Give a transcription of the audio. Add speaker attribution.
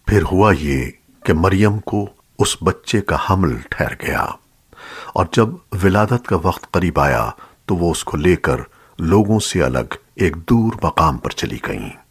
Speaker 1: फिर हुआ ये कि मरियम को उस बच्चे का हमल ठहर गया, और जब विलादत का वक्त करीब आया तो वो उसको लेकर लोगों से अलग एक दूर मकाम पर चली गईं।